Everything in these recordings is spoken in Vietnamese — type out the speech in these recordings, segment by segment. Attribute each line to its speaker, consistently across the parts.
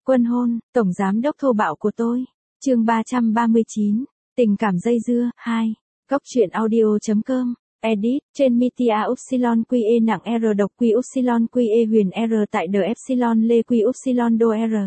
Speaker 1: Quân hôn, tổng giám đốc thô bạo của tôi. Chương 339, tình cảm dây dưa 2. Góc truyện audio.com. Edit, trên Mitia Upsilon QE nặng R độc Q Upsilon QE huyền R tại The Epsilon Lê Q Upsilon đô R.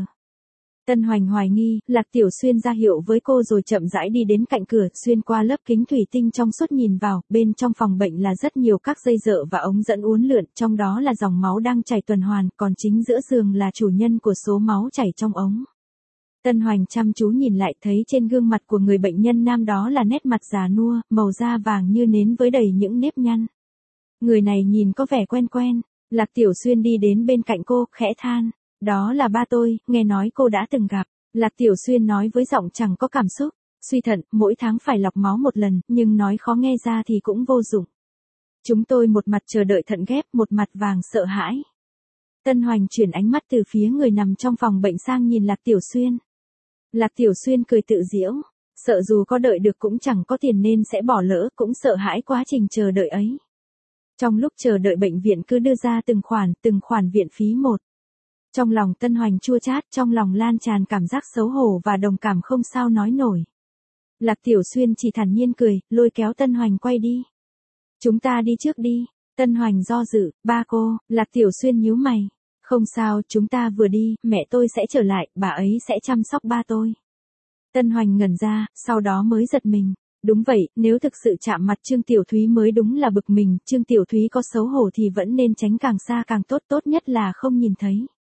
Speaker 1: Tân Hoành hoài nghi, Lạc Tiểu Xuyên ra hiệu với cô rồi chậm rãi đi đến cạnh cửa, xuyên qua lớp kính thủy tinh trong suốt nhìn vào, bên trong phòng bệnh là rất nhiều các dây dợ và ống dẫn uốn lượn, trong đó là dòng máu đang chảy tuần hoàn, còn chính giữa giường là chủ nhân của số máu chảy trong ống. Tân Hoành chăm chú nhìn lại thấy trên gương mặt của người bệnh nhân nam đó là nét mặt già nua, màu da vàng như nến với đầy những nếp nhăn. Người này nhìn có vẻ quen quen. Lạc Tiểu Xuyên đi đến bên cạnh cô, khẽ than. Đó là ba tôi, nghe nói cô đã từng gặp. Lạc Tiểu Xuyên nói với giọng chẳng có cảm xúc. Suy thận, mỗi tháng phải lọc máu một lần, nhưng nói khó nghe ra thì cũng vô dụng. Chúng tôi một mặt chờ đợi thận ghép, một mặt vàng sợ hãi. Tân Hoành chuyển ánh mắt từ phía người nằm trong phòng bệnh sang nhìn Lạc Tiểu Xuyên. Lạc Tiểu Xuyên cười tự giễu, sợ dù có đợi được cũng chẳng có tiền nên sẽ bỏ lỡ, cũng sợ hãi quá trình chờ đợi ấy. Trong lúc chờ đợi bệnh viện cứ đưa ra từng khoản viện phí một. Trong lòng Tân Hoành chua chát, trong lòng lan tràn cảm giác xấu hổ và đồng cảm không sao nói nổi. Lạc Tiểu Xuyên chỉ thản nhiên cười, lôi kéo Tân Hoành quay đi. Chúng ta đi trước đi. Tân Hoành do dự, ba cô. Lạc Tiểu Xuyên nhíu mày. Không sao, chúng ta vừa đi, mẹ tôi sẽ trở lại, bà ấy sẽ chăm sóc ba tôi. Tân Hoành ngẩn ra, sau đó mới giật mình. Đúng vậy, nếu thực sự chạm mặt Trương Tiểu Thúy mới đúng là bực mình, Trương Tiểu Thúy có xấu hổ thì vẫn nên tránh càng xa càng tốt, tốt nhất là không nhìn thấy.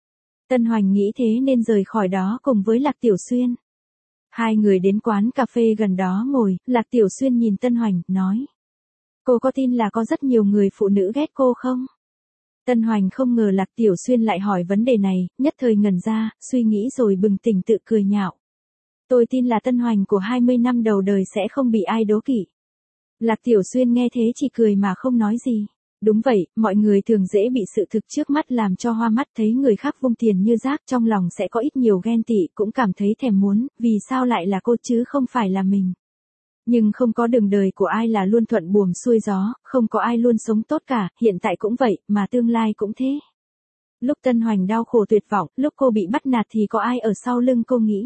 Speaker 1: Tân Hoành nghĩ thế nên rời khỏi đó cùng với Lạc Tiểu Xuyên. Hai người đến quán cà phê gần đó ngồi, Lạc Tiểu Xuyên nhìn Tân Hoành, nói. Cô có tin là có rất nhiều người phụ nữ ghét cô không? Tân Hoành không ngờ Lạc Tiểu Xuyên lại hỏi vấn đề này, nhất thời ngẩn ra, suy nghĩ rồi bừng tỉnh tự cười nhạo. Tôi tin là Tân Hoành của 20 năm đầu đời sẽ không bị ai đố kỵ. Lạc Tiểu Xuyên nghe thế chỉ cười mà không nói gì. Đúng vậy, mọi người thường dễ bị sự thực trước mắt làm cho hoa mắt, thấy người khác vung tiền như rác, trong lòng sẽ có ít nhiều ghen tị, cũng cảm thấy thèm muốn, vì sao lại là cô chứ không phải là mình. Nhưng không có đường đời của ai là luôn thuận buồm xuôi gió, không có ai luôn sống tốt cả, hiện tại cũng vậy, mà tương lai cũng thế. Lúc Tân Hoành đau khổ tuyệt vọng, lúc cô bị bắt nạt thì có ai ở sau lưng cô nghĩ?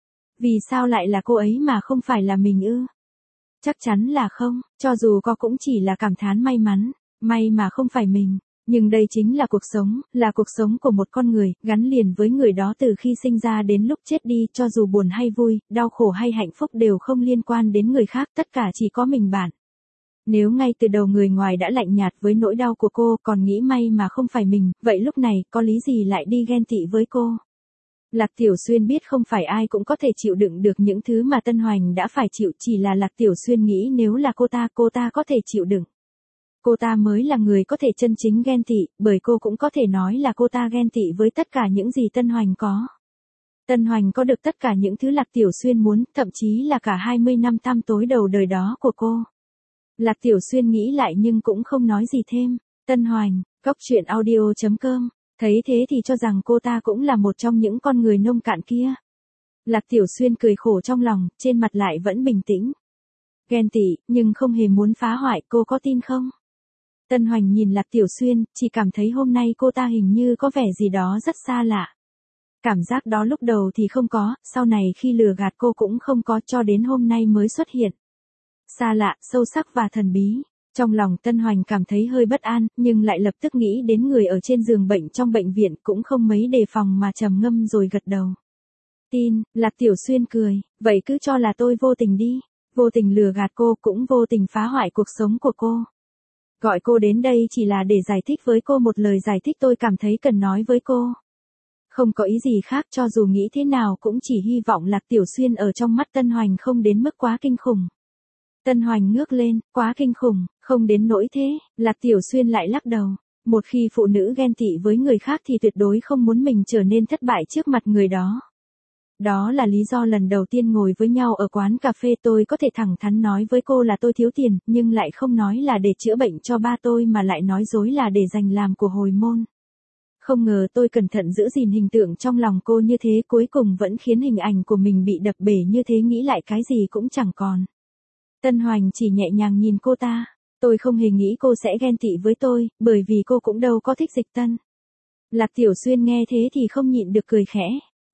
Speaker 1: Vì sao lại là cô ấy mà không phải là mình ư? Chắc chắn là không, cho dù có cũng chỉ là cảm thán may mắn, may mà không phải mình. Nhưng đây chính là cuộc sống của một con người, gắn liền với người đó từ khi sinh ra đến lúc chết đi, cho dù buồn hay vui, đau khổ hay hạnh phúc đều không liên quan đến người khác, tất cả chỉ có mình bạn. Nếu ngay từ đầu người ngoài đã lạnh nhạt với nỗi đau của cô, còn nghĩ may mà không phải mình, vậy lúc này, có lý gì lại đi ghen tị với cô? Lạc Tiểu Xuyên biết không phải ai cũng có thể chịu đựng được những thứ mà Tân Hoành đã phải chịu, chỉ là Lạc Tiểu Xuyên nghĩ nếu là cô ta có thể chịu đựng. Cô ta mới là người có thể chân chính ghen tị, bởi cô cũng có thể nói là cô ta ghen tị với tất cả những gì Tân Hoành có. Tân Hoành có được tất cả những thứ Lạc Tiểu Xuyên muốn, thậm chí là cả 20 năm tăm tối đầu đời đó của cô. Lạc Tiểu Xuyên nghĩ lại nhưng cũng không nói gì thêm. Tân Hoành, góc truyện audio.com, thấy thế thì cho rằng cô ta cũng là một trong những con người nông cạn kia. Lạc Tiểu Xuyên cười khổ trong lòng, trên mặt lại vẫn bình tĩnh. Ghen tị, nhưng không hề muốn phá hoại, cô có tin không? Tân Hoành nhìn Lạc Tiểu Xuyên, chỉ cảm thấy hôm nay cô ta hình như có vẻ gì đó rất xa lạ. Cảm giác đó lúc đầu thì không có, sau này khi lừa gạt cô cũng không có, cho đến hôm nay mới xuất hiện. Xa lạ, sâu sắc và thần bí. Trong lòng Tân Hoành cảm thấy hơi bất an, nhưng lại lập tức nghĩ đến người ở trên giường bệnh trong bệnh viện, cũng không mấy đề phòng mà trầm ngâm rồi gật đầu. Tin, Lạc Tiểu Xuyên cười, vậy cứ cho là tôi vô tình đi. Vô tình lừa gạt cô, cũng vô tình phá hoại cuộc sống của cô. Gọi cô đến đây chỉ là để giải thích với cô một lời giải thích tôi cảm thấy cần nói với cô. Không có ý gì khác, cho dù nghĩ thế nào cũng chỉ hy vọng Lạc Tiểu Xuyên ở trong mắt Tân Hoành không đến mức quá kinh khủng. Tân Hoành ngước lên, quá kinh khủng, không đến nỗi thế. Lạc Tiểu Xuyên lại lắc đầu. Một khi phụ nữ ghen tị với người khác thì tuyệt đối không muốn mình trở nên thất bại trước mặt người đó. Đó là lý do lần đầu tiên ngồi với nhau ở quán cà phê tôi có thể thẳng thắn nói với cô là tôi thiếu tiền, nhưng lại không nói là để chữa bệnh cho ba tôi mà lại nói dối là để dành làm của hồi môn. Không ngờ tôi cẩn thận giữ gìn hình tượng trong lòng cô như thế, cuối cùng vẫn khiến hình ảnh của mình bị đập bể như thế, nghĩ lại cái gì cũng chẳng còn. Tân Hoành chỉ nhẹ nhàng nhìn cô ta. Tôi không hề nghĩ cô sẽ ghen tị với tôi, bởi vì cô cũng đâu có thích Dịch Tân. Lạc Tiểu Xuyên nghe thế thì không nhịn được cười khẽ.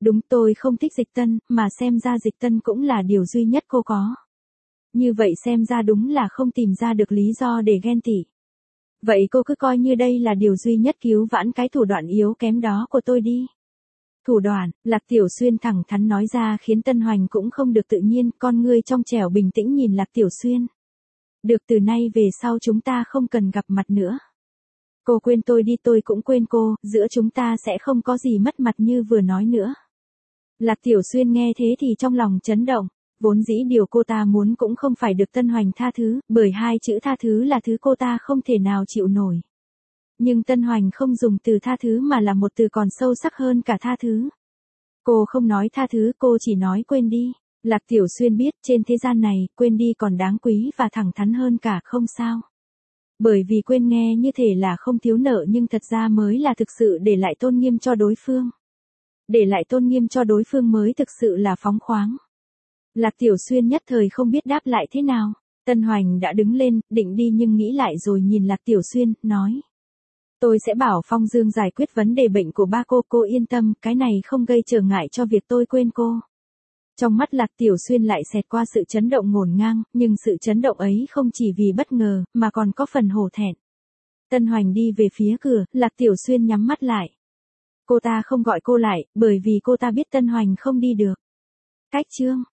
Speaker 1: Đúng, tôi không thích Dịch Tân, mà xem ra Dịch Tân cũng là điều duy nhất cô có. Như vậy xem ra đúng là không tìm ra được lý do để ghen tị. Vậy cô cứ coi như đây là điều duy nhất cứu vãn cái thủ đoạn yếu kém đó của tôi đi. Thủ đoạn, Lạc Tiểu Xuyên thẳng thắn nói ra khiến Tân Hoành cũng không được tự nhiên, con ngươi trong trẻo bình tĩnh nhìn Lạc Tiểu Xuyên. Được, từ nay về sau chúng ta không cần gặp mặt nữa. Cô quên tôi đi, tôi cũng quên cô, giữa chúng ta sẽ không có gì mất mặt như vừa nói nữa. Lạc Tiểu Xuyên nghe thế thì trong lòng chấn động, vốn dĩ điều cô ta muốn cũng không phải được Tân Hoành tha thứ, bởi hai chữ tha thứ là thứ cô ta không thể nào chịu nổi. Nhưng Tân Hoành không dùng từ tha thứ mà là một từ còn sâu sắc hơn cả tha thứ. Cô không nói tha thứ, cô chỉ nói quên đi. Lạc Tiểu Xuyên biết trên thế gian này, quên đi còn đáng quý và thẳng thắn hơn cả, không sao. Bởi vì quên nghe như thể là không thiếu nợ nhưng thật ra mới là thực sự để lại tôn nghiêm cho đối phương. Để lại tôn nghiêm cho đối phương mới thực sự là phóng khoáng. Lạc Tiểu Xuyên nhất thời không biết đáp lại thế nào. Tân Hoành đã đứng lên, định đi nhưng nghĩ lại rồi nhìn Lạc Tiểu Xuyên, nói. Tôi sẽ bảo Phong Dương giải quyết vấn đề bệnh của ba cô yên tâm, cái này không gây trở ngại cho việc tôi quên cô. Trong mắt Lạc Tiểu Xuyên lại xẹt qua sự chấn động ngổn ngang, nhưng sự chấn động ấy không chỉ vì bất ngờ, mà còn có phần hổ thẹn. Tân Hoành đi về phía cửa, Lạc Tiểu Xuyên nhắm mắt lại. Cô ta không gọi cô lại, bởi vì cô ta biết Tân Hoành không đi được. Cách chương